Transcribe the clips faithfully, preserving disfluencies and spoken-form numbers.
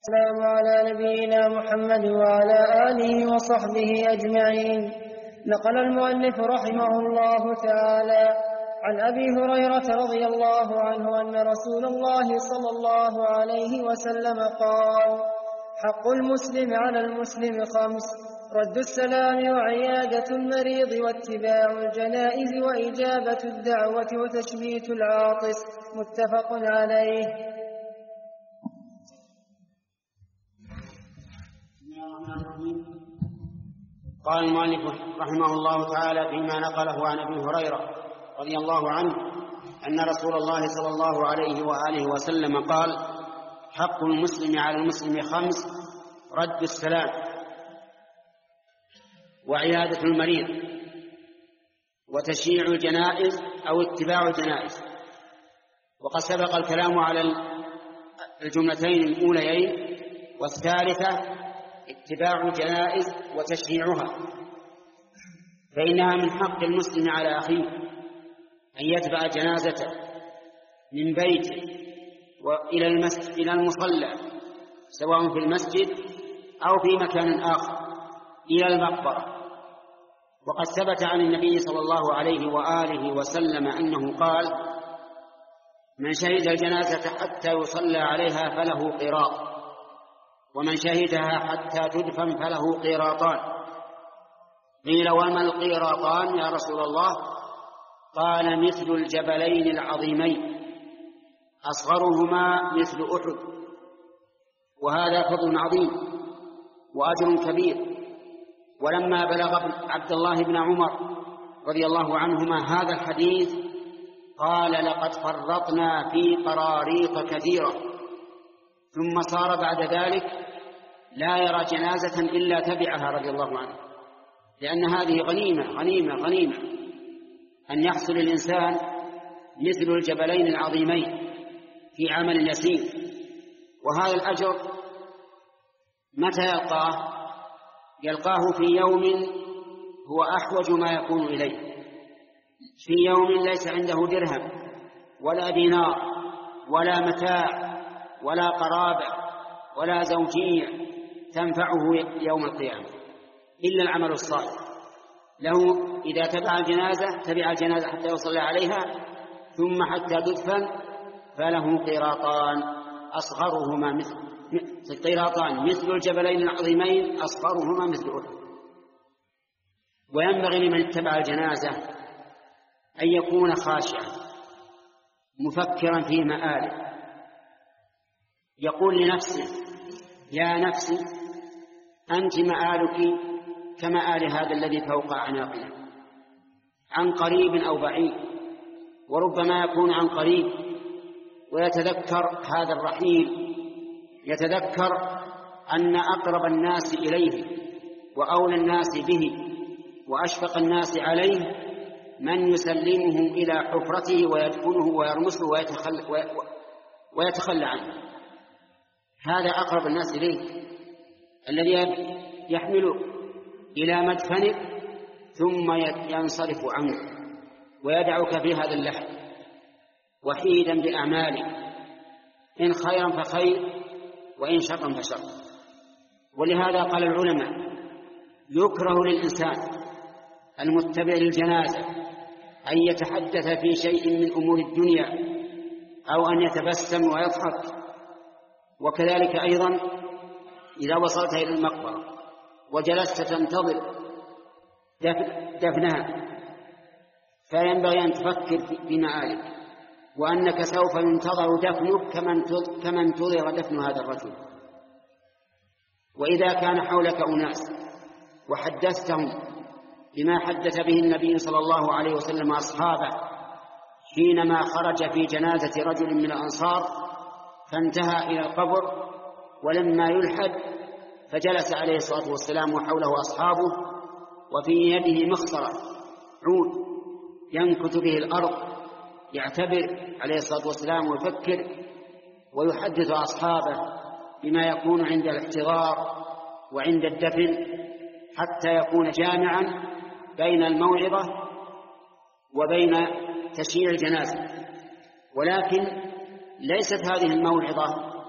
السلام على نبينا محمد وعلى آله وصحبه أجمعين. نقل المؤلف رحمه الله تعالى عن أبي هريرة رضي الله عنه أن رسول الله صلى الله عليه وسلم قال: حق المسلم على المسلم خمس: رد السلام وعيادة المريض واتباع الجنائز وإجابة الدعوة وتشميت العاطس. متفق عليه. قال المؤلف رحمه الله تعالى فيما نقله عن أبي هريرة رضي الله عنه أن رسول الله صلى الله عليه وآله وسلم قال: حق المسلم على المسلم خمس: رد السلام وعيادة المريض وتشييع الجنائز أو اتباع الجنائز. وقد سبق الكلام على الجملتين الأوليين، والثالثة اتباع الجنائز وتشييعها، فإنها من حق المسلم على أخيه أن يتبع جنازته من بيته وإلى المسجد إلى المصلى، سواء في المسجد أو في مكان آخر، إلى المقبرة. وقد ثبت عن النبي صلى الله عليه وآله وسلم أنه قال: من شهد الجنازة حتى يصلى عليها فله قيراط، ومن شهدها حتى تدفن فله قيراطان. قيل: وما القيراطان يا رسول الله؟ قال: مثل الجبلين العظيمين، أصغرهما مثل أحد. وهذا فضل عظيم وأجر كبير. ولما بلغ عبد الله بن عمر رضي الله عنهما هذا الحديث قال: لقد فرطنا في قراريط كثيرة. ثم صار بعد ذلك لا يرى جنازة إلا تبعها رضي الله عنه، لأن هذه غنيمة غنيمة غنيمة أن يحصل الإنسان مثل الجبلين العظيمين في عمل يسير. وهذا الأجر متى يلقاه؟ يلقاه في يوم هو أحوج ما يكون إليه، في يوم ليس عنده درهم ولا دينار ولا متاع ولا قرابة ولا زوجية تنفعه يوم القيامة إلا العمل الصالح. له إذا تبع الجنازة تبع الجنازة حتى يصلى عليها، ثم حتى تدفن فله قيراطان أصغرهما مثل قيراطان مثل الجبلين العظيمين، أصغرهما مثل أحد. وينبغي لمن اتبع الجنازة أن يكون خاشعا مفكرا في مآله، يقول لنفسه: يا نفسي أنت مآلك كمآل هذا الذي فوق أعناقنا، عن قريب أو بعيد. وربما يكون عن قريب ويتذكر هذا الرحيل، يتذكر أن أقرب الناس إليه وأولى الناس به وأشفق الناس عليه من يسلمه إلى حفرته ويدفنه ويرمسه ويتخلى, ويتخلى عنه. هذا أقرب الناس إليه، الذي يحمله إلى مدفنك ثم ينصرف عنك ويدعك في هذا اللحد وحيدا بأعمالك، إن خيرا فخير وإن شرا فشر. ولهذا قال العلماء: يكره للإنسان المتبع للجنازة أن يتحدث في شيء من أمور الدنيا أو أن يتبسم ويضحك. وكذلك أيضا إذا وصلت إلى المقبرة وجلست تنتظر دفنها فينبغي أن تفكر في مآلك، وأنك سوف ينتظر دفنك كما انتظر دفن هذا الرجل. وإذا كان حولك أناس وحدثتهم بما حدث به النبي صلى الله عليه وسلم أصحابه حينما خرج في جنازة رجل من الأنصار فانتهى إلى القبر، ولما يلحد فجلس عليه الصلاة والسلام وحوله أصحابه وفي يده مخصرة عود ينكت به الأرض، يعتبر عليه الصلاة والسلام ويفكر ويحدث أصحابه بما يكون عند الاحتضار وعند الدفن، حتى يكون جامعا بين الموعظة وبين تشييع الجنازة. ولكن ليست هذه الموعظة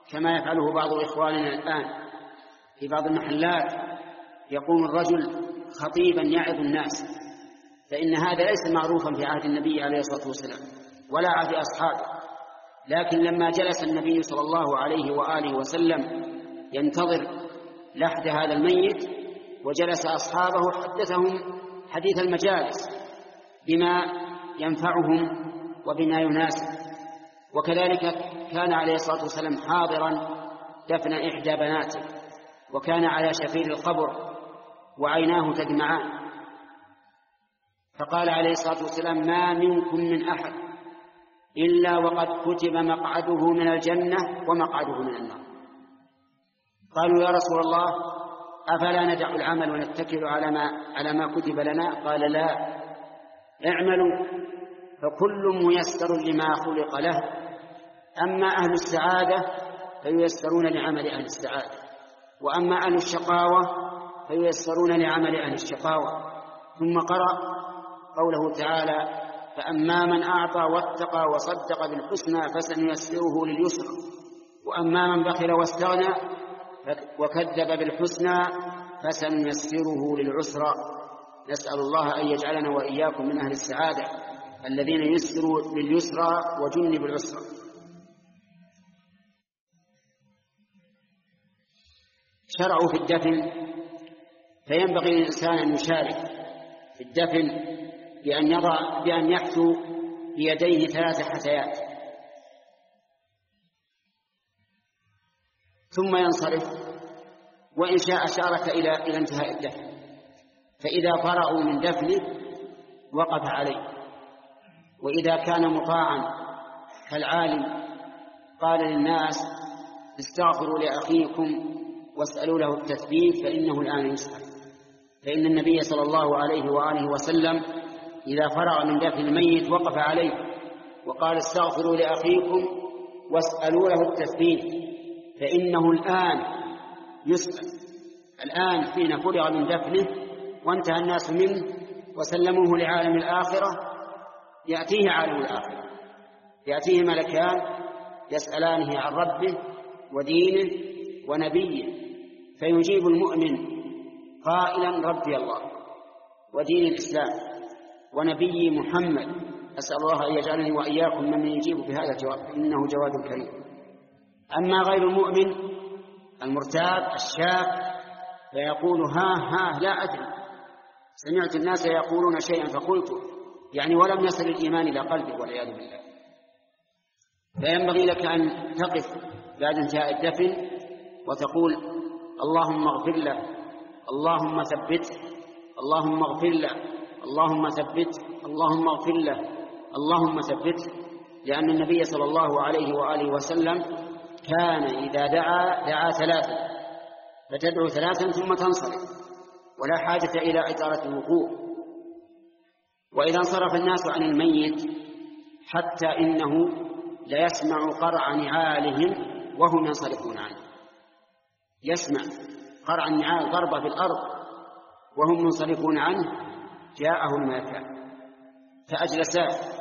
كما يفعله بعض إخواننا الآن في بعض المحلات، يقوم الرجل خطيبا يعظ الناس، فإن هذا ليس معروفا في عهد النبي عليه الصلاة والسلام ولا عهد أصحابه. لكن لما جلس النبي صلى الله عليه وآله وسلم ينتظر لحد هذا الميت وجلس أصحابه حدثهم حديث المجالس بما ينفعهم وبما يناسب. وكذلك كان عليه الصلاة والسلام حاضرا دفن إحدى بناته، وكان على شفير القبر وعيناه تدمعان، فقال عليه الصلاة والسلام: ما منكم من أحد إلا وقد كتب مقعده من الجنة ومقعده من النار. قالوا: يا رسول الله، أفلا ندع العمل ونتكل على ما, على ما كتب لنا؟ قال: لا، اعملوا فكل ميسر لما خلق له، أما أهل السعادة فييسرون لعمل أهل السعادة، وأما أهل الشقاوة فييسرون لعمل أهل الشقاوة. ثم قرأ قوله تعالى: فأما من أعطى واتقى وصدق بالحسنى فسنيسره لليسرى، وأما من بخل واستغنى وكذب بالحسنى فسنيسره للعسرى. نسأل الله أن يجعلنا وإياكم من أهل السعادة الذين يسروا لليسرى وجنبوا العسرى. شرعوا في الدفن، فينبغي للإنسان أن يشارك في الدفن بأن يضع بأن يحثو بيديه ثلاث حثيات ثم ينصرف، وإن شاء شارك إلى إلى انتهاء الدفن. فإذا فرغوا من دفنه وقف عليه، وإذا كان مطاعا كالعالم قال للناس: استغفروا لأخيكم واسألوا له التثبيت فإنه الآن يسأل. فإن النبي صلى الله عليه وآله وسلم إذا فرغ من دفن الميت وقف عليه وقال: استغفروا لأخيكم واسألوا له التثبيت فإنه الآن يسأل. الآن حين فرغ من دفنه وانتهى الناس منه وسلموه لعالم الآخرة، يأتيه عالم الآخرة، يأتيه ملكان يسألانه عن ربه ودينه ونبيه، فيجيب المؤمن قائلا: ربي الله ودين الإسلام ونبي محمد. أسأل الله أن يجعلني وإياكم من يجيب بهذا الجواب، إنه جواد كريم. أما غير المؤمن المرتاب الشاك فيقول: ها ها لا أدري، سمعت الناس يقولون شيئا فقلت، يعني ولم يصل الإيمان إلى قلبه والعياذ بالله. فينبغي لك أن تقف بعد انتهاء الدفن وتقول: اللهم اغفر له، اللهم ثبته، اللهم اغفر له، اللهم ثبته، اللهم اغفر له، اللهم ثبته. لأن النبي صلى الله عليه وآله وسلم كان إذا دعا دعا ثلاثا، فتدعو ثلاثا ثم تنصرف، ولا حاجة إلى إطالة الوقوف. وإذا انصرف الناس عن الميت حتى إنه لا يسمع قرع نعالهم وهم ينصرفون عنه، يسمع قرع النعال ضربة في الأرض وهم ينصرفون عنه، جاءه الملكان فأجلساه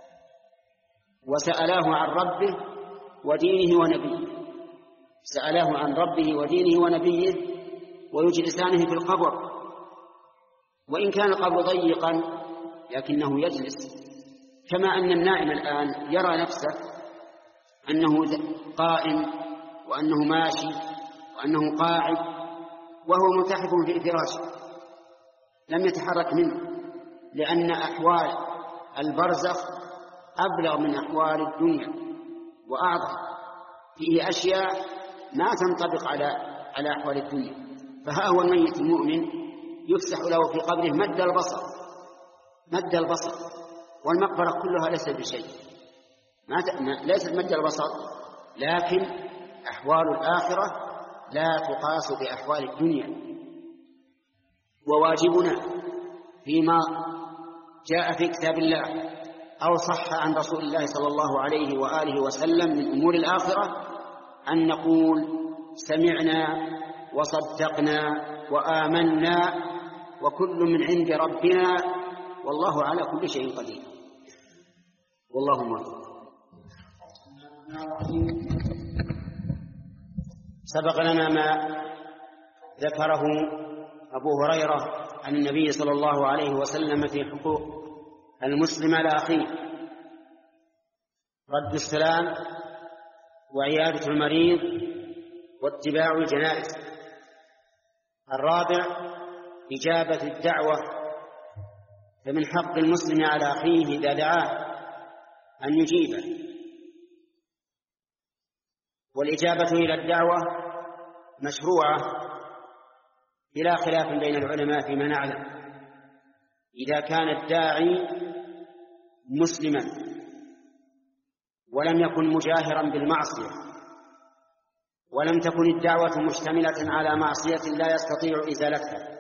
وسألاه عن ربه ودينه ونبيه، سألاه عن ربه ودينه ونبيه، ويجلسانه في القبر، وإن كان القبر ضيقا لكنه يجلس، كما أن النائم الآن يرى نفسه أنه قائم وأنه ماشي وأنه قاعد وهو ملتحف في فراشه لم يتحرك منه، لأن أحوال البرزخ أبلغ من أحوال الدنيا وأعظم، فيه أشياء ما تنطبق على على أحوال الدنيا. فها هو الميت المؤمن يفسح له في قبره مد البصر مد البصر والمقبرة كلها ليست بشيء، ما ليست مد البصر، لكن أحوال الآخرة لا تقاس بأحوال الدنيا. وواجبنا فيما جاء في كتاب الله أو صح عن رسول الله صلى الله عليه وآله وسلم من أمور الآخرة أن نقول: سمعنا وصدقنا وآمنا وكل من عند ربنا والله على كل شيء قدير. والله موفق. سبق لنا ما ذكره أبو هريرة عن النبي صلى الله عليه وسلم في حقوق المسلم على أخيه: رد السلام، وعيادة المريض، واتباع الجنائز. الرابع إجابة الدعوة، فمن حق المسلم على أخيه إذا دعاه أن يجيبه. والإجابة إلى الدعوة مشروعة بلا خلاف بين العلماء فيما نعلم، إذا كان الداعي مسلما ولم يكن مجاهرا بالمعصية، ولم تكن الدعوة مشتملة على معصية لا يستطيع إزالتها.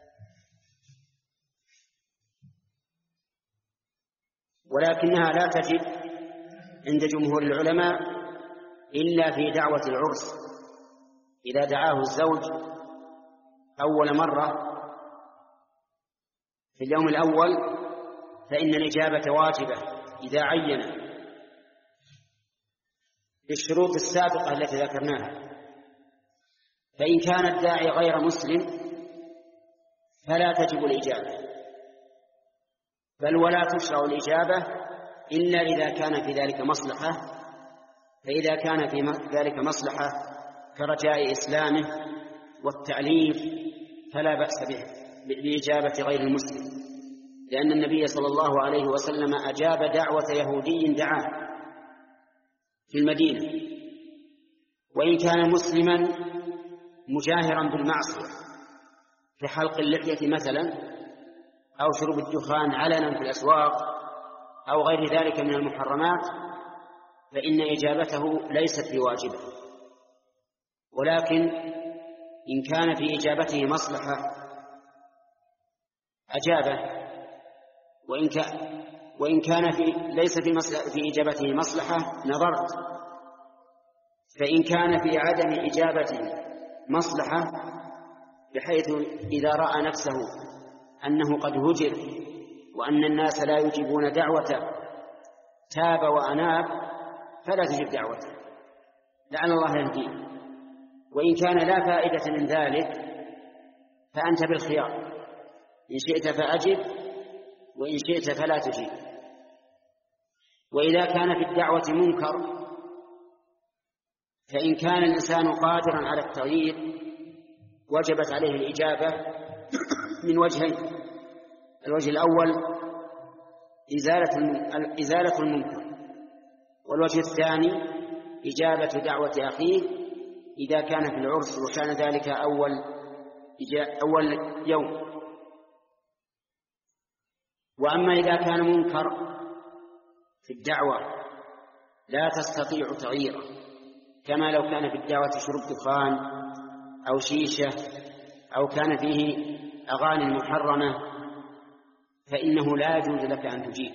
ولكنها لا تجد عند جمهور العلماء إلا في دعوة العرس، إذا دعاه الزوج أول مرة في اليوم الأول فإن الإجابة واجبة إذا عين بالشروط السابقة التي ذكرناها. فإن كان الداعي غير مسلم فلا تجب الإجابة، بل ولا تشرع الإجابة إلا إذا كان في ذلك مصلحة، فإذا كان في ذلك مصلحة كرجاء إسلامه والتعليف فلا بأس به بإجابة غير المسلم، لأن النبي صلى الله عليه وسلم أجاب دعوة يهودي دعاه في المدينة. وإن كان مسلما مجاهرا بالمعصية في حلق اللحية مثلا، أو شرب الدخان علنا في الأسواق، أو غير ذلك من المحرمات، فإن إجابته ليست بواجبة. ولكن إن كان في إجابته مصلحة أجابه، وإن كان وإن كان في ليس في, في إجابته مصلحة نظرت. فإن كان في عدم إجابته مصلحة، بحيث إذا رأى نفسه أنه قد هجر وأن الناس لا يجيبون دعوته تاب وأناب، فلا تجب دعوته لعل الله يهديه. وإن كان لا فائدة من ذلك فأنت بالخيار، إن شئت فأجب وإن شئت فلا تجيب. وإذا كان في الدعوة منكر، فإن كان الإنسان قادرا على التغيير وجبت عليه الإجابة من وجهين: الوجه الأول إزالة المنكر، والوجه الثاني إجابة دعوة أخيه إذا كان في العرس وكان ذلك أول أول يوم. وأما إذا كان منكر في الدعوة لا تستطيع تغييره، كما لو كان في الدعوة شرب دخان أو شيشة أو كان فيه أغاني محرمة، فإنه لا يجوز لك أن تجيب.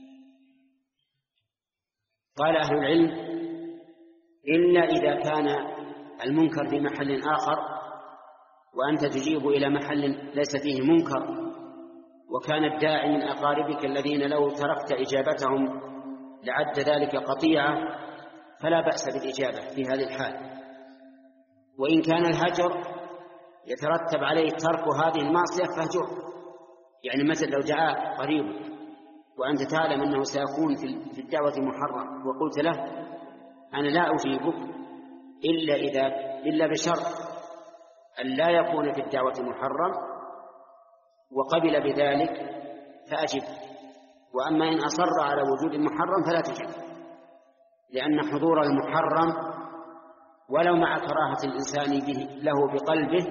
قال أهل العلم: إلا إذا كان المنكر في محل آخر وأنت تجيب إلى محل ليس فيه منكر، وكان الداعي من أقاربك الذين لو تركت إجابتهم لعد ذلك قطيعة، فلا بأس بالإجابة في هذه الحال. وإن كان الهجر يترتب عليه ترك هذه المعصية فهجر، يعني مثل لو دعاك قريبك وأنت تعلم أنه سيكون في الدعوة محرم وقلت له: أنا لا أجيبك إلا إذا إلا بشرط أن لا يكون في الدعوة محرم، وقبل بذلك فأجب. وأما إن أصر على وجود المحرم فلا تجب، لأن حضور المحرم ولو مع كراهة الإنسان به له بقلبه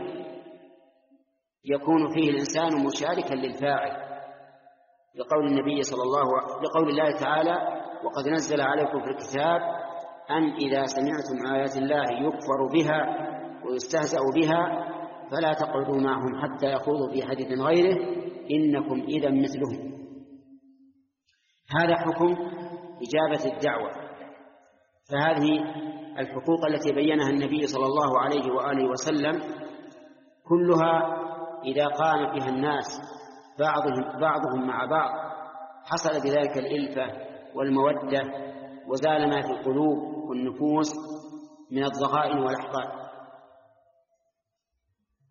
يكون فيه الإنسان مشاركا للفاعل، لقول النبي صلى الله عليه لقول الله تعالى: وقد نزل عليكم في الكتاب أن إذا سمعتم آيات الله يكفر بها ويستهزأ بها فلا تقعدوا معهم حتى يخوضوا في حديث غيره إنكم إذا مثلهم. هذا حكم إجابة الدعوة. فهذه الحقوق التي بينها النبي صلى الله عليه وآله وسلم كلها إذا قام بها الناس بعضهم, بعضهم مع بعض حصل بذلك الإلفة والمودة، وزال ما في القلوب والنفوس من الضغائن والأحقاد.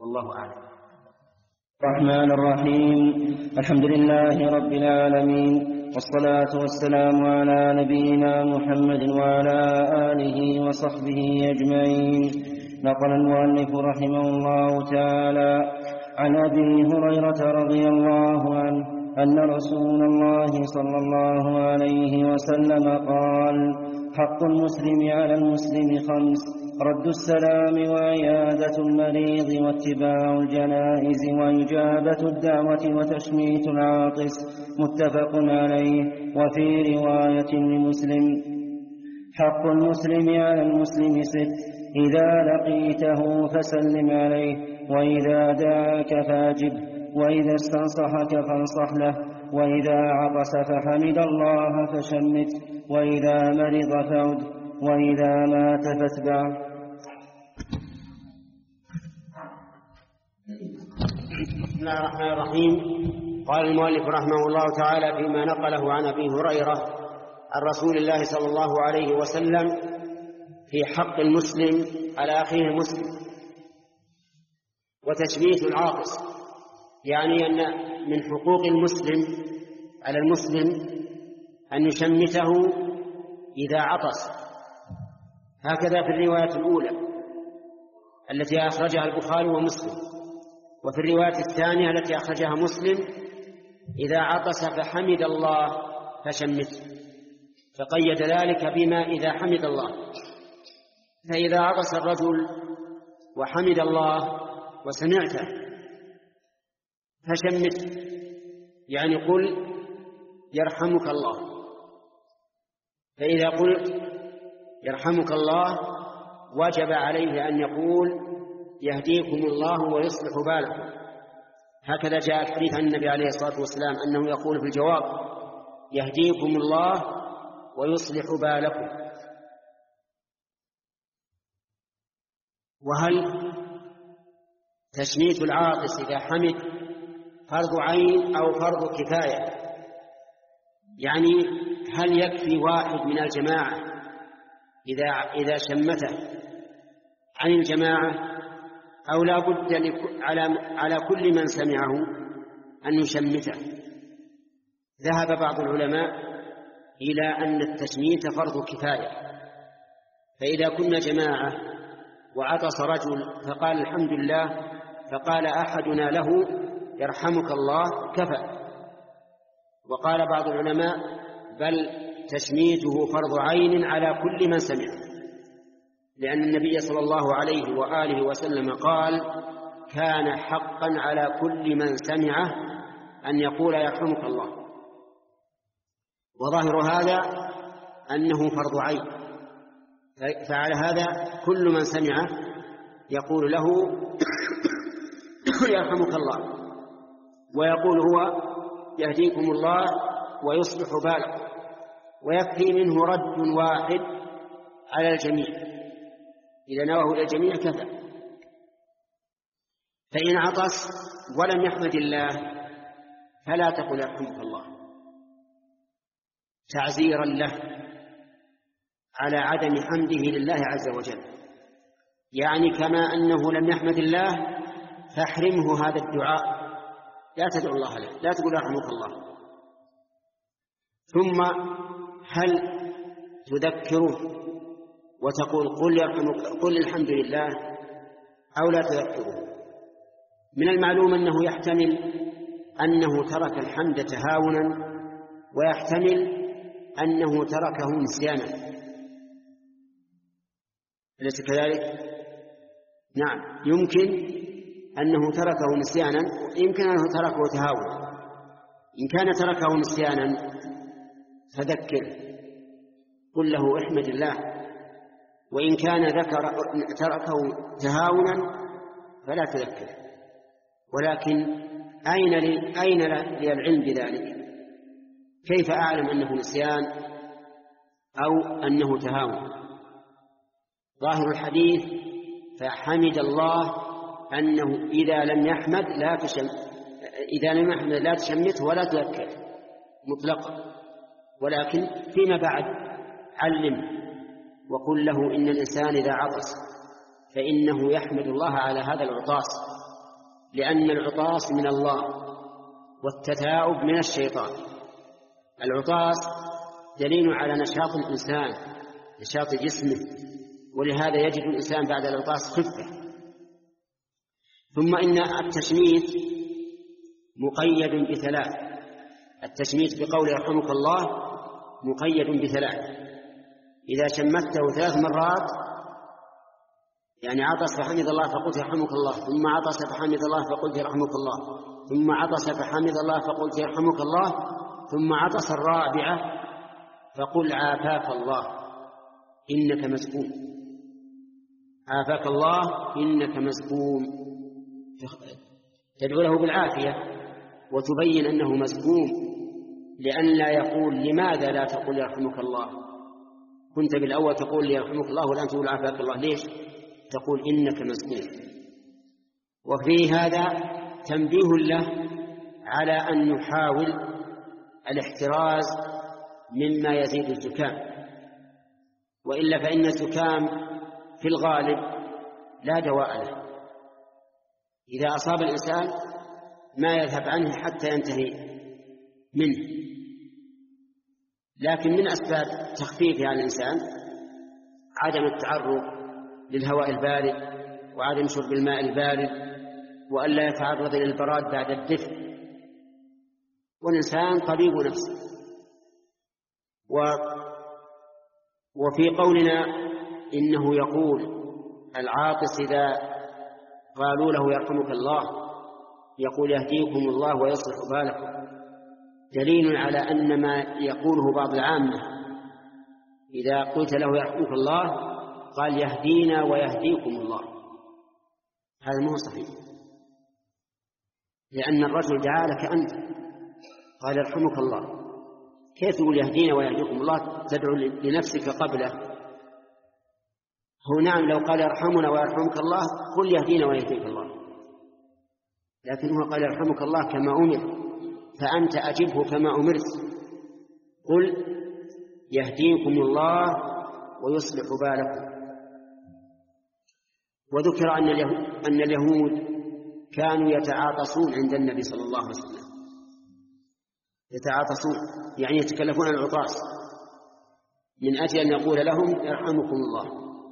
والله أعلم. الرحمن الرحيم. الحمد لله رب العالمين، والصلاة والسلام على نبينا محمد وعلى آله وصحبه أجمعين. نقل المؤلف رحمه الله تعالى عن أبي هريرة رضي الله عنه أن رسول الله صلى الله عليه وسلم قال: حق المسلم على المسلم خمس: رد السلام وعيادة المريض واتباع الجنائز وإجابة الدعوة وتشميت العاطس. متفق عليه. وفي رواية لمسلم: حق المسلم على المسلم ست: إذا لقيته فسلم عليه، وإذا دعاك فاجبه، وإذا استنصحك فانصح له، وإذا عطس فحمد الله فشمت، وإذا مرض فعد، وإذا مات فاتبعه. بسم الله الرحمن الرحيم. قال المؤلف رحمه الله تعالى فيما نقله عن أبي هريرة عن رسول الله صلى الله عليه وسلم في حق المسلم على أخيه المسلم وتشميت العاطس، يعني أن من حقوق المسلم على المسلم أن يشمته إذا عطس، هكذا في الرواية الأولى التي أخرجها البخاري ومسلم. وفي الرواية الثانية التي أخرجها مسلم: إذا عطس فحمد الله فشمته، فقيد ذلك بما إذا حمد الله. فإذا عطس الرجل وحمد الله وسمعته فشمته، يعني قل يرحمك الله. فإذا قلت يرحمك الله وجب عليه أن يقول يهديكم الله ويصلح بالكم. هكذا جاء الحديث عن النبي عليه الصلاة والسلام أنه يقول في الجواب: يهديكم الله ويصلح بالكم. وهل تشميت العاطس إذا حمد فرض عين أو فرض كفاية؟ يعني هل يكفي واحد من الجماعة إذا إذا شمته عن الجماعة، أو لا بد على على كل من سمعه أن يشمته؟ ذهب بعض العلماء إلى أن التشميت فرض كفاية، فإذا كنا جماعة وعطس رجل فقال الحمد لله، فقال أحدنا له يرحمك الله كفى. وقال بعض العلماء بل تشميته فرض عين على كل من سمع، لأن النبي صلى الله عليه وآله وسلم قال: كان حقا على كل من سمعه أن يقول يرحمك الله. وظاهر هذا أنه فرض عين، فعلى هذا كل من سمعه يقول له يرحمك الله، ويقول هو يهديكم الله ويصلح بالكم، ويكفي منه رد واحد على الجميع، إذا نواه إلى الجميع كفى. فإن عطس ولم يحمد الله فلا تقل يرحمك الله، تعزيرا له على عدم حمده لله عز وجل، يعني كما أنه لم يحمد الله فاحرمه هذا الدعاء، لا تدعو الله له، لا تقول يرحمك الله. ثم هل تذكره وتقول قل يرحمك قل الحمد لله، أو لا تذكره؟ من المعلوم أنه يحتمل أنه ترك الحمد تهاونا، ويحتمل أنه تركه نسيانا، أليس كذلك؟ نعم، يمكن أنه تركه نسيانا، يمكن أنه تركه تهاونا. إن كان تركه نسيانا فذكره، قل له احمد الله. وإن كان ذكر تركه تهاونا فلا تذكره. ولكن أين لي أين لي العلم بذلك؟ كيف أعلم أنه نسيان أو أنه تهاون؟ ظاهر الحديث فحمد الله أنه إذا لم يحمد لا تشم إذا لم يحمد لا تشمته ولا تذكره مطلقا، ولكن فيما بعد علم وقل له إن الإنسان إذا عطس فإنه يحمد الله على هذا العطاس، لأن العطاس من الله والتثاؤب من الشيطان. العطاس دليل على نشاط الإنسان، نشاط جسمه، ولهذا يجد الإنسان بعد العطاس خفة. ثم إن التشميت مقيد بثلاث. التشميت بقول يرحمك الله مقيد بثلاث. إذا شمته ثلاث مرات، يعني عطس فحمد الله فقلت يرحمك الله، ثم عطس فحمد الله فقلت يرحمك الله، ثم عطس فحمد الله فقلت يرحمك الله، ثم عطس الرابعة فقل عافاك الله إنك مسكون، عافاك الله إنك مسكون، تدعو له بالعافية وتبين أنه مسكون، لأن لا يقول لماذا لا تقول يرحمك الله، كنت بالأول تقول يرحمك الله والآن تقول عافاك الله، ليش؟ تقول إنك مسكون. وفي هذا تنبيه له على أن نحاول الاحتراز مما يزيد الزكام، وإلا فإن الزكام في الغالب لا دواء له، إذا أصاب الإنسان ما يذهب عنه حتى ينتهي منه. لكن من أسباب تخفيفها على الإنسان عدم التعرض للهواء البارد، وعدم شرب الماء البارد، وألا يتعرض للبراد بعد الدفء، والإنسان طبيب نفسه. و وفي قولنا إنه يقول العاطس إذا قالوا له يرحمك الله يقول يهديكم الله ويصلح بالكم، دليل على أن ما يقوله بعض العامة إذا قلت له يرحمك الله قال يهدينا ويهديكم الله، هذا مو صحيح، لأن الرجل دعا لك أنت قال يرحمك الله، كيف يقول يهدينا ويهديكم الله؟ تدعو لنفسك قبله. هو نعم لو قال يرحمنا ويرحمك الله قل يهدينا ويهديك الله، لكن هو قال يرحمك الله كما أمر، فأنت أجبه كما أمرت، قل يهديكم الله ويصلح بالكم. وذكر أن اليهود, أن اليهود كانوا يتعاطسون عند النبي صلى الله عليه وسلم، يتعاطسون يعني يتكلفون العطاس من أجل أن يقول لهم يرحمكم الله،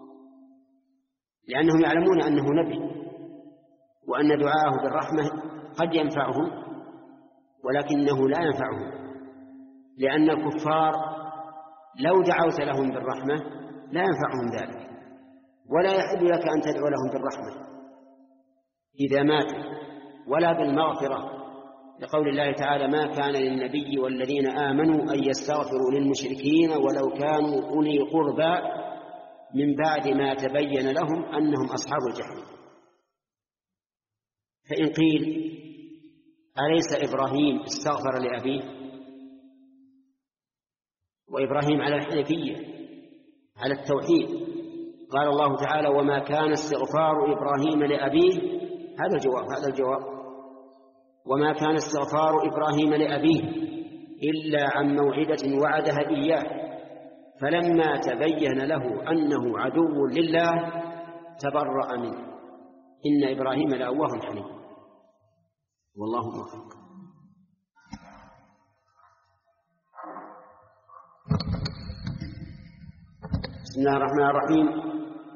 لأنهم يعلمون أنه نبي وأن دعاءه بالرحمة قد ينفعهم، ولكنه لا ينفعهم، لأن الكفار لو دعوت لهم بالرحمة لا ينفعهم ذلك، ولا يحل لك أن تدعو لهم بالرحمة إذا ماتوا، ولا بالمغفرة، لقول الله تعالى ما كان للنبي والذين آمنوا أن يستغفروا للمشركين ولو كانوا أولي قربى من بعد ما تبين لهم أنهم أصحاب الجحيم. فإن قيل أليس إبراهيم استغفر لأبيه؟ وإبراهيم على الحنفية على التوحيد، قال الله تعالى وما كان استغفار إبراهيم لأبيه، هذا الجواب هذا الجواب وما كان استغفار إبراهيم لأبيه إلا عن موعدة وعدها إياه فلما تبين له أنه عدو لله تبرأ منه إن إبراهيم لأواه حليم. والله موفق. بسم الله الرحمن الرحيم.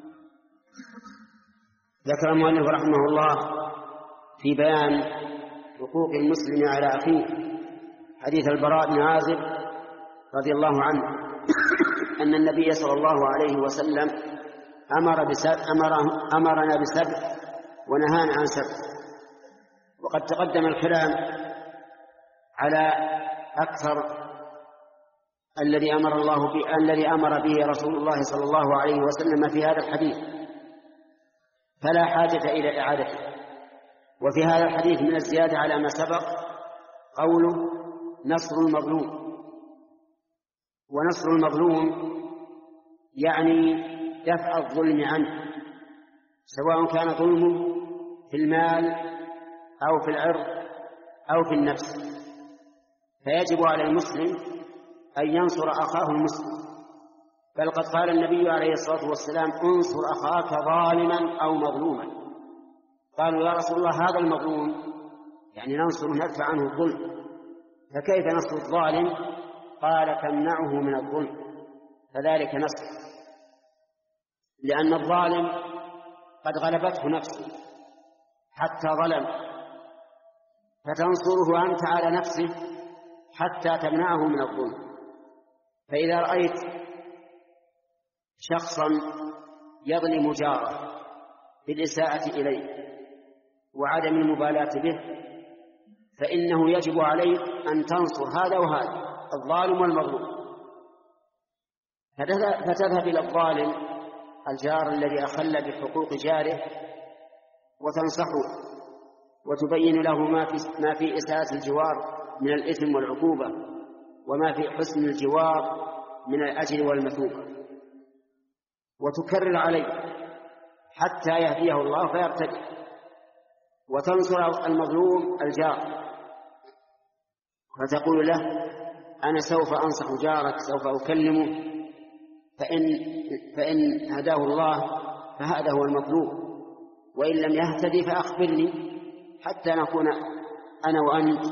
ذكر المؤلف رحمه الله في بيان حقوق المسلم على أخيه حديث البراء بن عازب رضي الله عنه أن النبي صلى الله عليه وسلم أمر بسبع أمر أمرنا بسبع ونهانا عن سبع. وقد تقدم الكلام على أكثر الذي أمر الله به الذي أمر به رسول الله صلى الله عليه وسلم في هذا الحديث، فلا حاجة إلى إعادته. وفي هذا الحديث من الزيادة على ما سبق قوله نصر المظلوم، ونصر المظلوم يعني دفع الظلم عنه، سواء كان ظلمه في المال أو في العرض أو في النفس، فيجب على المسلم أن ينصر أخاه المسلم، بل قد قال النبي عليه الصلاة والسلام انصر أخاك ظالما أو مظلوما، قالوا يا رسول الله هذا المظلوم يعني ننصر ندفع عنه الظلم، فكيف نصر الظالم؟ قال تمنعه من الظلم، فذلك نصر، لأن الظالم قد غلبته نفسه حتى ظلم، فتنصره أنت على نفسه حتى تمنعه من الظلم. فإذا رأيت شخصا يظلم جاره بالإساءة إليه وعدم المبالاة به، فإنه يجب عليك أن تنصر هذا وهذا، الظالم والمظلوم، فتذهب إلى الظالم الجار الذي أخل بحقوق جاره وتنصحه وتبين له ما في ما في إساءة الجوار من الإثم والعقوبة، وما في حسن الجوار من الأجر والمثوبة، وتكرر عليه حتى يهديه الله فيرتدي، وتنصر المظلوم الجار فتقول له أنا سوف أنصح جارك، سوف أكلمه، فإن, فإن هداه الله فهذا هو المطلوب، وإن لم يهتدي فأخبرني حتى نكون أنا وأنت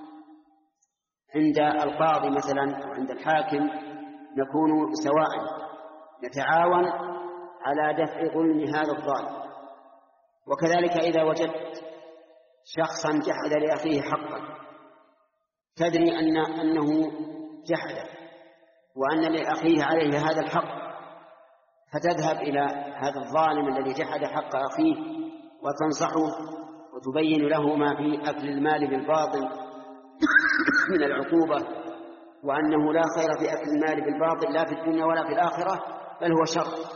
عند القاضي مثلا أو عند الحاكم نكون سواء، نتعاون على دفع ظلم هذا الظالم. وكذلك إذا وجدت شخصا جحد لأخيه حقا، تدري أن أنه جحد وأن لأخيه عليه هذا الحق، فتذهب إلى هذا الظالم الذي جحد حق أخيه وتنصحه وتبين له ما في أكل المال بالباطل من العقوبة، وأنه لا خير في أكل المال بالباطل لا في الدنيا ولا في الآخرة، بل هو شر،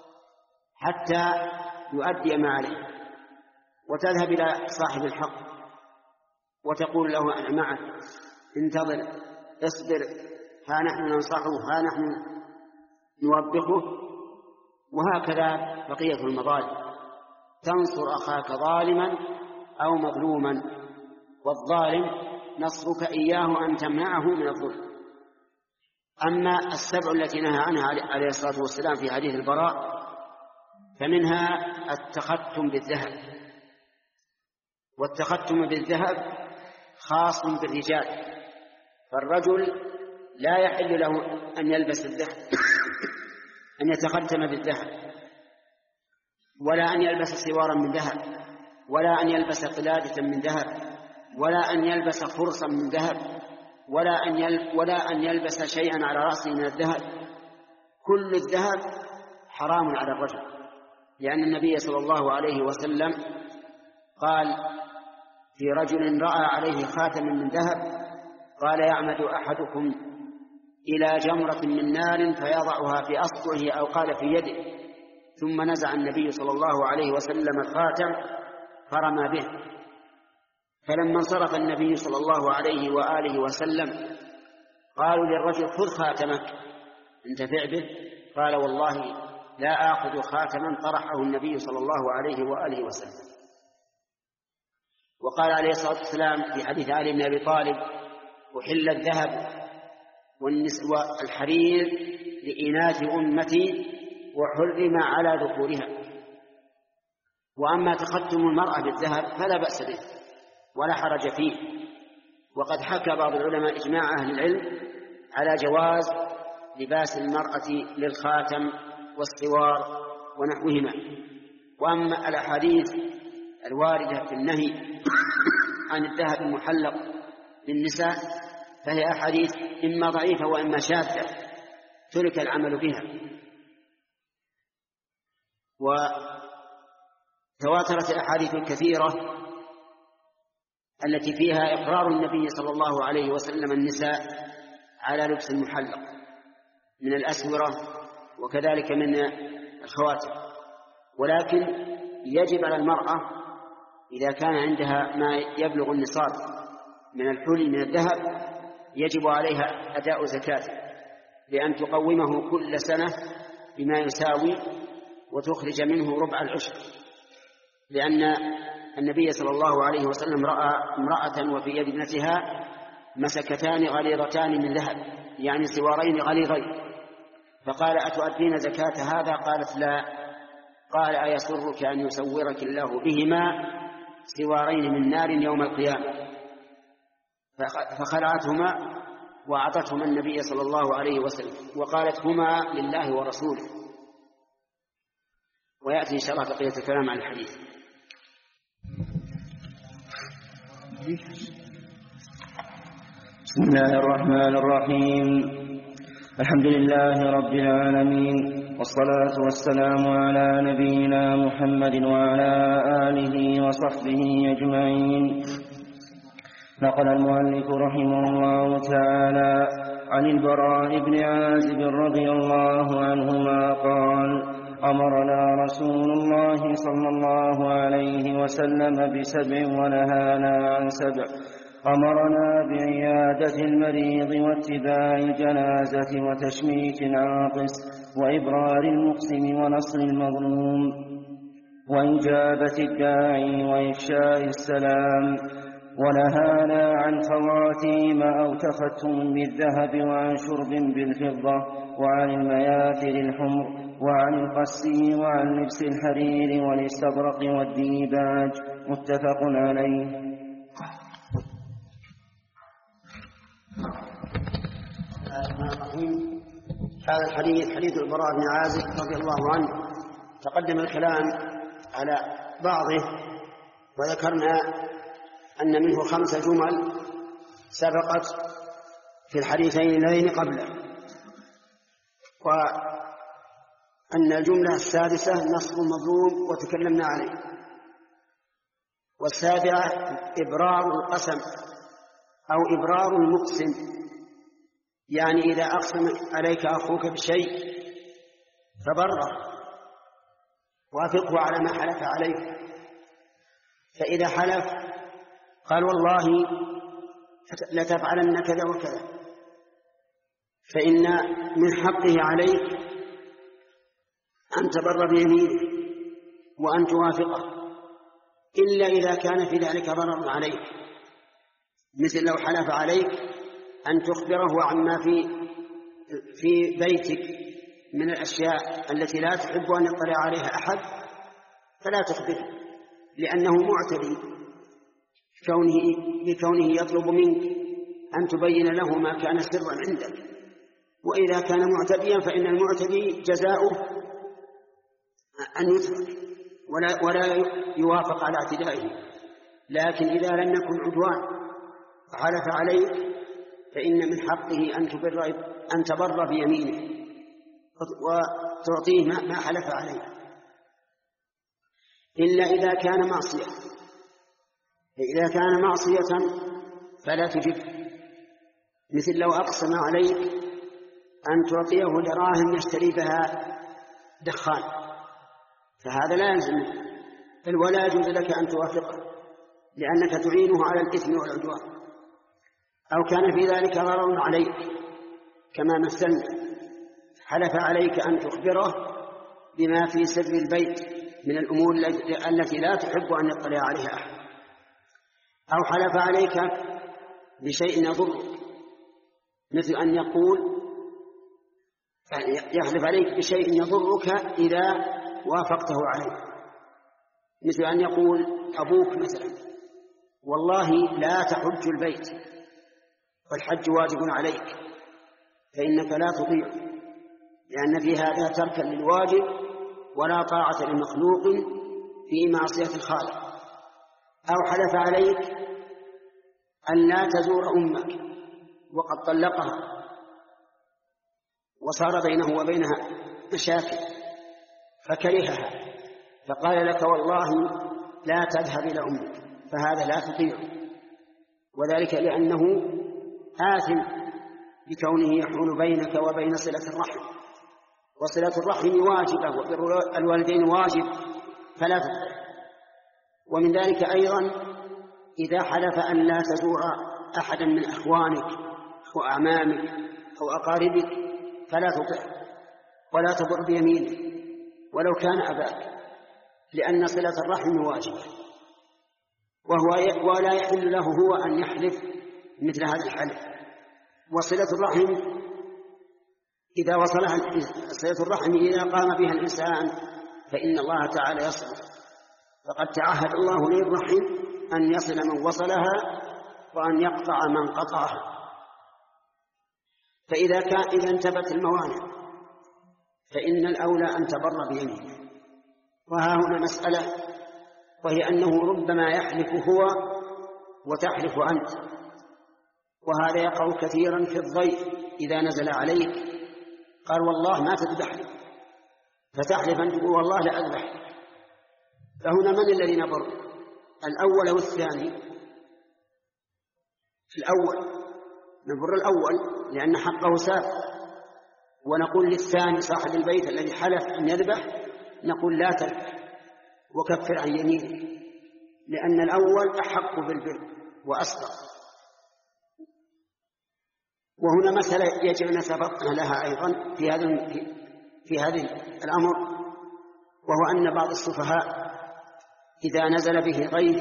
حتى يؤدي ما عليه. وتذهب إلى صاحب الحق وتقول له أنا معك، انتظر، اصبر، ها نحن ننصحه، ها نحن نوبخه، وهكذا بقية المظالم. تنصر أخاك ظالما أو مظلوما، والظالم نصرك إياه أن تمنعه من الظلم. أما السبع التي نهى عنها عليه الصلاة والسلام في حديث البراء فمنها التختم بالذهب، والتختم بالذهب خاص بالرجال، فالرجل لا يحل له أن يلبس الذهب أن يتختم بالذهب، ولا أن يلبس سوارا من ذهب، ولا أن يلبس قلادة من ذهب، ولا أن يلبس فرصا من ذهب، ولا أن ولا أن يلبس شيئا على رأسه من الذهب. كل الذهب حرام على الرجل، لأن النبي صلى الله عليه وسلم قال في رجل رأى عليه خاتم من ذهب قال يعمد أحدكم إلى جمرة من نار فيضعها في أصبعه أو قال في يده، ثم نزع النبي صلى الله عليه وسلم الخاتم فرمى به. فلما انصرف النبي صلى الله عليه وآله وسلم قالوا للرجل خذ خاتمك انتفع به، قال والله لا آخذ خاتما طرحه النبي صلى الله عليه وآله وسلم. وقال عليه الصلاة والسلام في حديث علي بن أبي طالب أحل الذهب والحرير لإناث أمتي وحرم على ذكورها. وأما تختم المرأة بالذهب فلا بأس به ولا حرج فيه، وقد حكى بعض العلماء إجماع أهل العلم على جواز لباس المرأة للخاتم والسوار ونحوهما. وأما الأحاديث الواردة في النهي عن الذهب المحلق للنساء فهي أحاديث إما ضعيفة وإما شاذة ترك العمل بها. وتواترت الأحاديث الكثيرة التي فيها إقرار النبي صلى الله عليه وسلم النساء على لبس المحلق من الأسورة وكذلك من الخواتم، ولكن يجب على المرأة إذا كان عندها ما يبلغ النصاب من الحلي من الذهب يجب عليها أداء زكاته بأن تقومه كل سنة بما يساوي وتخرج منه ربع العشر، لأن النبي صلى الله عليه وسلم رأى امرأة وفي يد ابنتها مسكتان غليظتان من ذهب يعني سوارين غليظين، فقال أتؤدين زكاة هذا؟ قالت لا. قال أيسرك أن يسورك الله بهما سوارين من نار يوم القيامة، فخلعتهما وأعطتهما النبي صلى الله عليه وسلم وقالت هما لله ورسوله. ويأتي إن شاء الله بقية الكلام عن الحديث. بسم الله الرحمن الرحيم. الحمد لله رب العالمين، والصلاة والسلام على نبينا محمد وعلى آله وصحبه أجمعين. نقل المؤلف رحمه الله تعالى عن البراء بن عازب رضي الله عنهما قال: أمرنا رسول الله صلى الله عليه وسلم بسبع ونهانا عن سبع. أمرنا بعيادة المريض واتباع الجنازة وتشميت العاطس وإبرار المقسم ونصر المظلوم وإجابة الداعي وإفشاء السلام. ونهانا عن خواتيم أو تختم بالذهب وعن شرب بالفضة وعن المياثر الحمر وعن القسي وعن لبس الحرير والاستبرق والديباج. متفق عليه. هذا الحديث حديث البراء بن عازب رضي الله عنه تقدم الكلام على بعضه، وذكرنا أن منه خمس جمل سبقت في الحديثين اللذين قبله، وأن الجملة السادسة نصر المظلوم وتكلمنا عليه، والسابعة إبرار القسم أو إبرار المقسم، يعني إذا أقسم عليك أخوك بشيء فبره وافقه على ما حلف عليه، فإذا حلف قال والله لتفعلن كذا وكذا، فإن من حقه عليك أن تبر بيمينه وأن توافقه، إلا إذا كان في ذلك ضرر عليك، مثل لو حلف عليك أن تخبره عما في في بيتك من الأشياء التي لا تحب أن يطلع عليها أحد فلا تخبره، لأنه معتدي كونه بكونه يطلب منك أن تبين له ما كان سرا عندك، وإذا كان معتديا فإن المعتدي جزاؤه أن يترك ولا, ولا يوافق على اعتدائه. لكن إذا لم يكن عدوان وحلف عليك فإن من حقه أن تبر أن تبر بيمينه وتعطيه ما حلف عليه، إلا إذا كان معصية. إذا كان معصية فلا تجب، مثل لو أقسم عليك أن تعطيه دراهم يشتري بها دخان، فهذا لا يلزم، بل ولا يجوز لك أن توافقه لأنك تعينه على الإثم والعدوان، أو كان في ذلك ضرر عليك كما مثلنا، حلف عليك أن تخبره بما في سر البيت من الأمور التي لا تحب أن يطلع عليها أحد، أو حلف عليك بشيء يضرك، مثل أن يقول يحلف عليك بشيء يضرك إذا وافقته عليه، مثل أن يقول أبوك مثلا والله لا تحج البيت والحج واجب عليك فإنك لا تطيع، لأن في هذا تركا للواجب ولا طاعة لمخلوق في معصية الخالق. أو حلف عليك أن لا تزور أمك وقد طلقها وصار بينه وبينها مشاكل فكرهها، فقال لك والله لا تذهب إلى أمك، فهذا لا تطيع، وذلك لأنه آثم بكونه يحول بينك وبين صلة الرحم، وصلة الرحم واجبة وبر الوالدين واجب فلا تطيع. ومن ذلك أيضا إذا حلف أن لا تزور أحدا من أخوانك أو أعمامك أو أقاربك فلا تطيع ولا تبر بيمينك ولو كان أباك، لأن صلة الرحم واجبة، وهو ولا يحل له هو أن يحلف مثل هذا الحلف. وصلة الرحم إذا وصلها صلة الرحم إذا قام بها الإنسان فإن الله تعالى يصل، فقد تعهد الله للرحم أن يصل من وصلها وأن يقطع من قطعها. فإذا كان إذا انتبت الموانع فإن الأولى أن تبر بيمينه. وها هنا مسألة، وهي أنه ربما يحلف هو وتحلف أنت، وهذا يقع كثيرا في الضيف إذا نزل عليك قال والله ما تذبح لي، فتحلف أن تقول والله لا أذبح. فهنا من الذي نبر، الأول أو الثاني؟ الأول، نبر الأول لأن حقه سابق، ونقول للثاني صاحب البيت الذي حلف أن يذبح نقول لا تذبح وكفر عن يمينه، لأن الأول أحق بالبر وأصدق. وهنا مسألة يجب أن نتفقه لها أيضا في هذا في هذا الأمر، وهو أن بعض السفهاء إذا نزل به ضيف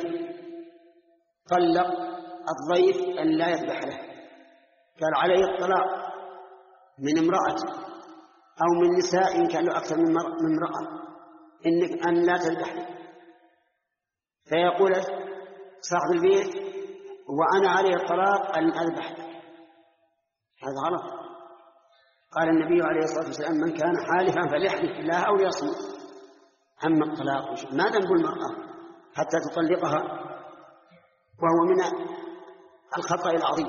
طلق الضيف أن لا يذبح له، قال عليه الطلاق من امرأة أو من نساء إن كان له أكثر من امرأة إنك أن لا تذبح له. فيقول صاحب البيت وأنا عليه الطلاق أن أذبح له، هذا غلط. قال النبي عليه الصلاة والسلام من كان حالفا فليحلف بالله أو ليصمت. أما الطلاق ما ذنب المرأة حتى تطلقها، وهو من الخطأ العظيم.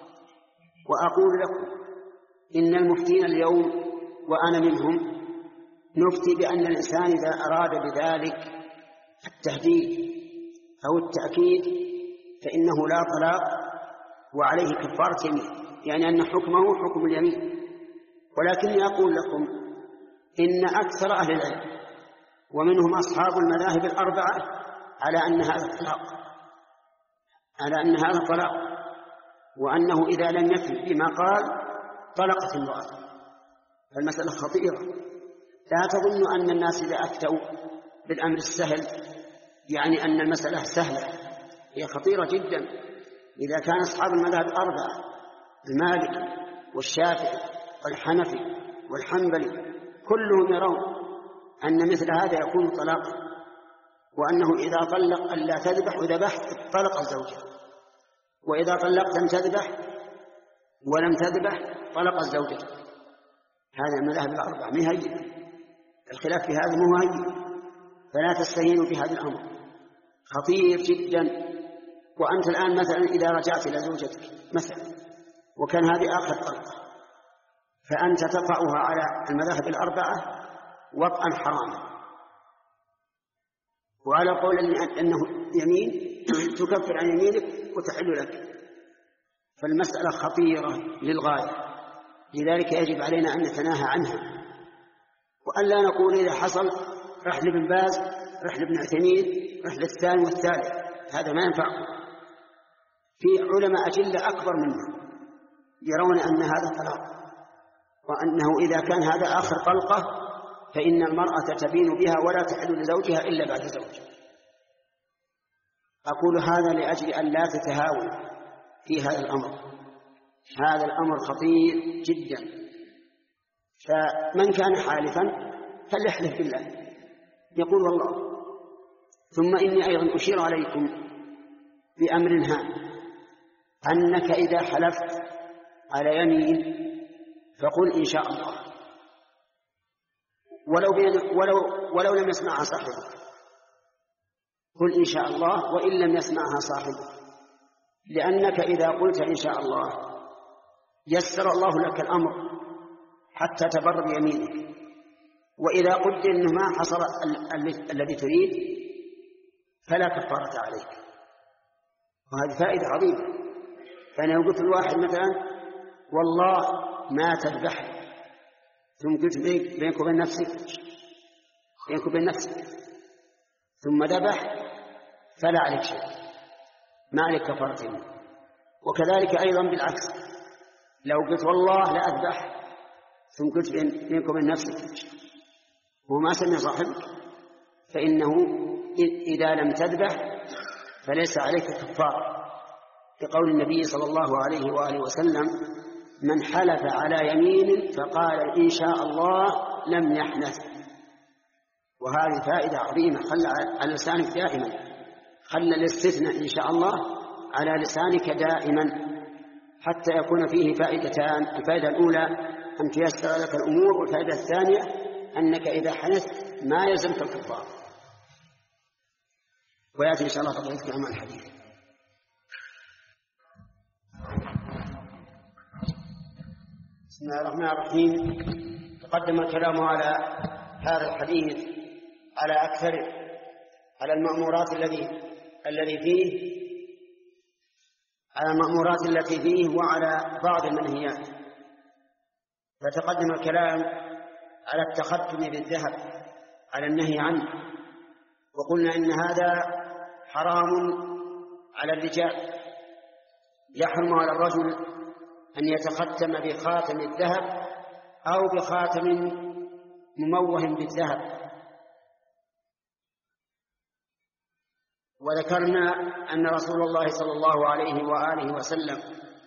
وأقول لكم إن المفتين اليوم وأنا منهم نفتي بأن الإنسان إذا أراد بذلك التهديد أو التأكيد فإنه لا طلاق وعليه كفارة يمين، يعني أن حكمه حكم اليمين. ولكني أقول لكم إن أكثر أهل العلم ومنهم أصحاب المذاهب الأربعة على أن هذا الطلاق على أن هذا طلاق، وأنه إذا لم يفي بما قال طلقت المرأة. فالمسألة خطيرة، لا تظن أن الناس إذا أفتوا بالأمر السهل يعني أن المسألة سهلة، هي خطيرة جدا. إذا كان أصحاب المذاهب الأربعة المالكي والشافعي والحنفي والحنبلي كلهم يرون أن مثل هذا يكون طلاقا، وأنه إذا طلق أن لا تذبح وذبحت طلق الزوجة، وإذا طلقت أن تذبح ولم تذبح طلق الزوجة. هذا المذاهب الأربعة مهيئة، الخلاف في هذا مهيئ، فلا تستهينوا في هذا الأمر خطير جدا. وأنت الآن مثلا إذا رجعت إلى زوجتك مثلا وكان هذه آخر طلقة، فأنت تقعها على المذاهب الأربعة وطئا حراما، وعلى قول أنه يمين تكفر عن يمينك وتحل لك. فالمسألة خطيرة للغاية، لذلك يجب علينا أن نتناهى عنها، وأن لا نقول إذا حصل رحل ابن باز رحل ابن عثيمين رحل الثاني والثالث، هذا ما ينفع. في علماء أجلة أكبر منه يرون أن هذا طلاق، وأنه إذا كان هذا آخر طلقة فإن المرأة تبين بها ولا تحل لزوجها إلا بعد زوج. أقول هذا لأجل أن لا تتهاون في هذا الأمر، هذا الأمر خطير جدا. فمن كان حالفا فليحلف بالله يقول والله. ثم إني أيضا أشير عليكم بأمر هام، أنك إذا حلفت على يمين فقل إن شاء الله، ولو, ولو, ولو لم يسمعها صاحبك، قل إن شاء الله وإن لم يسمعها صاحبك، لأنك إذا قلت إن شاء الله يسر الله لك الأمر حتى تبر بيمينك. وإذا قلت إنه ما حصل الذي تريد فلا كفارة عليك، وهذه فائدة عظيمة. فأنا لو قلت الواحد مثلا والله ما تذبح، ثم قلت بينك وبين نفسك بينك وبين نفسك ثم ذبح فلا عليك شيء، ما عليك كفارة يمين. وكذلك أيضا بالعكس، لو قلت والله لا أذبح ثم قلت بينك وبين نفسك وما سمع صاحبك فإنه إذا لم تذبح فليس عليك كفارة، لقول النبي صلى الله عليه وآله وسلم من حلف على يمين فقال إن شاء الله لم يحنث. وهذه فائدة عظيمة. خل على لسانك دائما، خل الاستثناء إن شاء الله على لسانك دائما حتى يكون فيه فائدتان. الفائدة الأولى أن تيسر لك الأمور، والفائدة الثانية أنك إذا حنثت ما يلزمك الكفار. ويأتي إن شاء الله فضل الكلام عن الحديث. بسم الله الرحمن الرحيم. تقدم الكلام على هذا الحديث على أكثر على المأمورات الذي الذي فيه على المأمورات التي فيه وعلى بعض المنهيات. فتقدم الكلام على التختم بالذهب، على النهي عنه، وقلنا إن هذا حرام على الرجال. يحرم على الرجل أن يتختم بخاتم الذهب أو بخاتم مموه بالذهب. وذكرنا أن رسول الله صلى الله عليه وآله وسلم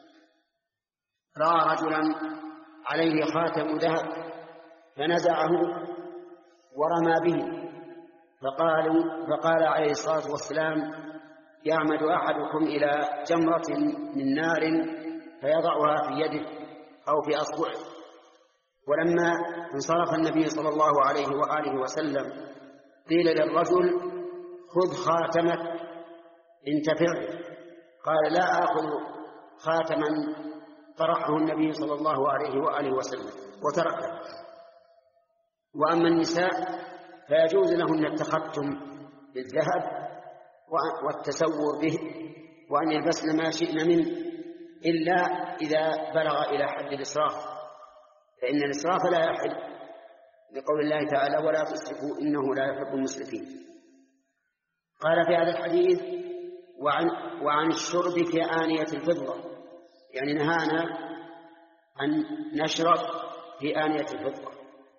رأى رجلا عليه خاتم ذهب فنزعه ورمى به، فقال, فقال عليه الصلاة والسلام: يعمد أحدكم إلى جمرة من نار فيضعها في يده أو في أصبعه. ولما انصرف النبي صلى الله عليه وآله وسلم قيل للرجل: خذ خاتمك انتفع. قال: لا آخذ خاتما طرحه النبي صلى الله عليه وآله وسلم، وتركه. وأما النساء فيجوز لهن التختم بالذهب والتسور به، وأن يلبسن ما شئن منه، إلا إذا بلغ إلى حد الإسراف، فإن الإسراف لا يحل، لقول الله تعالى: ولا تسرفوا إنه لا يحب المسرفين. قال في هذا الحديث: وعن, وعن الشرب في آنية الفضة، يعني نهانا أن نشرب في آنية الفضة،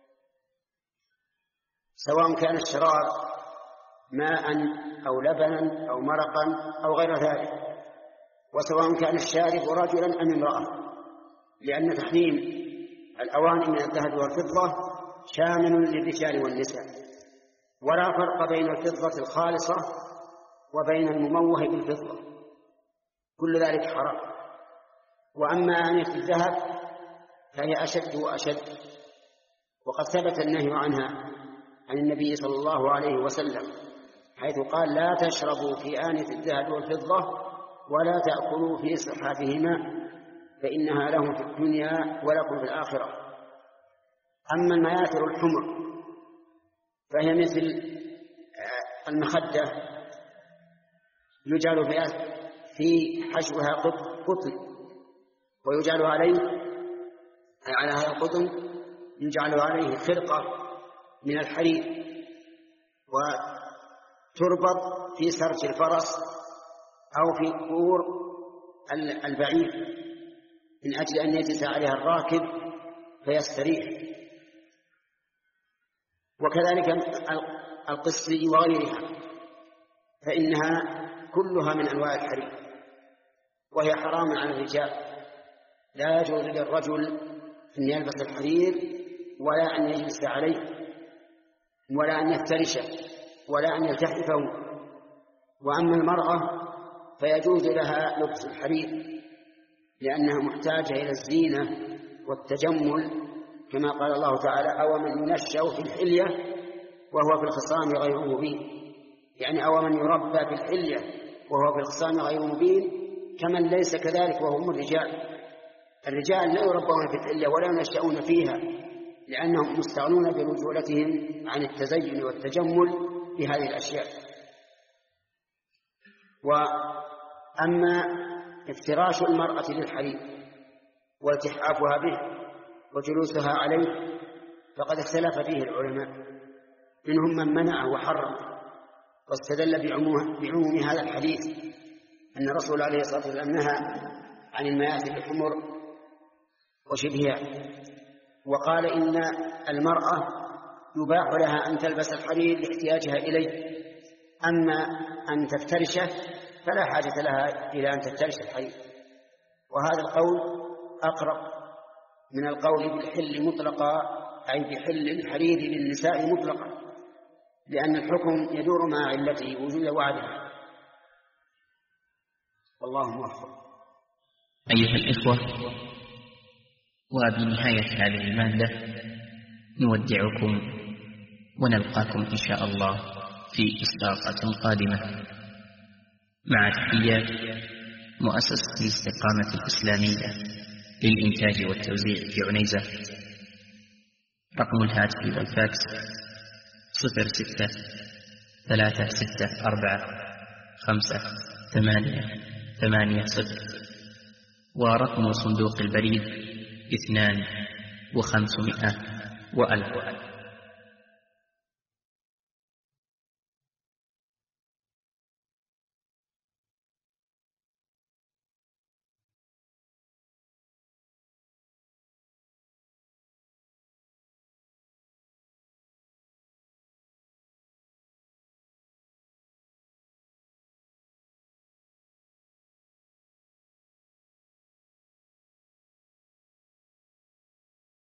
سواء كان الشراب ماء أو لبنا أو مرقا أو غير ذلك، وسواء كان الشارب رجلا أم امرأة، لأن تحريم الأواني من الذهب والفضة شامل للرجال والنساء، ولا فرق بين الفضة الخالصة وبين المموه بالفضة، كل ذلك حرام. وأما آنية الذهب فهي أشد وأشد، وقد ثبت النهي عنها عن النبي صلى الله عليه وسلم، حيث قال: لا تشربوا في آنية الذهب والفضة ولا تأكلوا في صحافهما فإنها لهم في الدنيا ولكم في الآخرة. أما المياثر الحمر فهي مثل المخدة، يجعل في حشوها قطن، ويجعل عليه على هذا القطن يجعل عليه خرقة من الحرير، وتربط في سرج الفرس أو في قور البعير من أجل أن يجلس عليها الراكب فيستريح. وكذلك القصي وغيرها فإنها كلها من أنواع الحرير، وهي حرام على الرجال. لا يجوز للرجل أن يلبس الحرير ولا أن يجلس عليه ولا أن يفترشه ولا أن يلتحفه. وأما المرأة فيجوز لها لبس الحرير لأنها محتاجة إلى الزينة والتجمل، كما قال الله تعالى: أو من ينشأ في الحلية وهو في الخصام غير مبين، يعني أو من يربى في الحلية وهو في الخصام غير مبين، كمن ليس كذلك وهم الرجال. الرجال لا يربون في الحلية ولا ينشأون فيها، لأنهم مستغنون برجولتهم عن التزين والتجمل بهذه الأشياء. وأما افتراش المرأة للحرير والتحافها به وجلوسها عليه فقد اختلف فيه العلماء، منهم من منعه وحرم، واستدل بعموم هذا الحديث أن الرسول عليه الصلاة والسلام نهى عن المياثر الحمر وشبهها، وقال إن المرأة يباح لها أن تلبس الحرير لاحتياجها إليه، أما أن تفترشه فلا حاجة لها إلى أن تفترش الحرير. وهذا القول أقرب من القول بالحل مطلقا، أي بحل الحرير للنساء مطلقا، لأن الحكم يدور مع علته وجودا وعدها. والله موفق. أيها الإخوة، وبنهاية هذه المادة نودعكم ونلقاكم إن شاء الله في إصداقات قادمة، مع تحيات مؤسسة الاستقامة الإسلامية للإنتاج والتوزيع في عنيزة. رقم الهاتف والفاكس صفر ستة ثلاثة ستة أربعة خمسة ثمانية ثمانية صفر، ورقم صندوق البريد اثنان وخمسمائة وألف.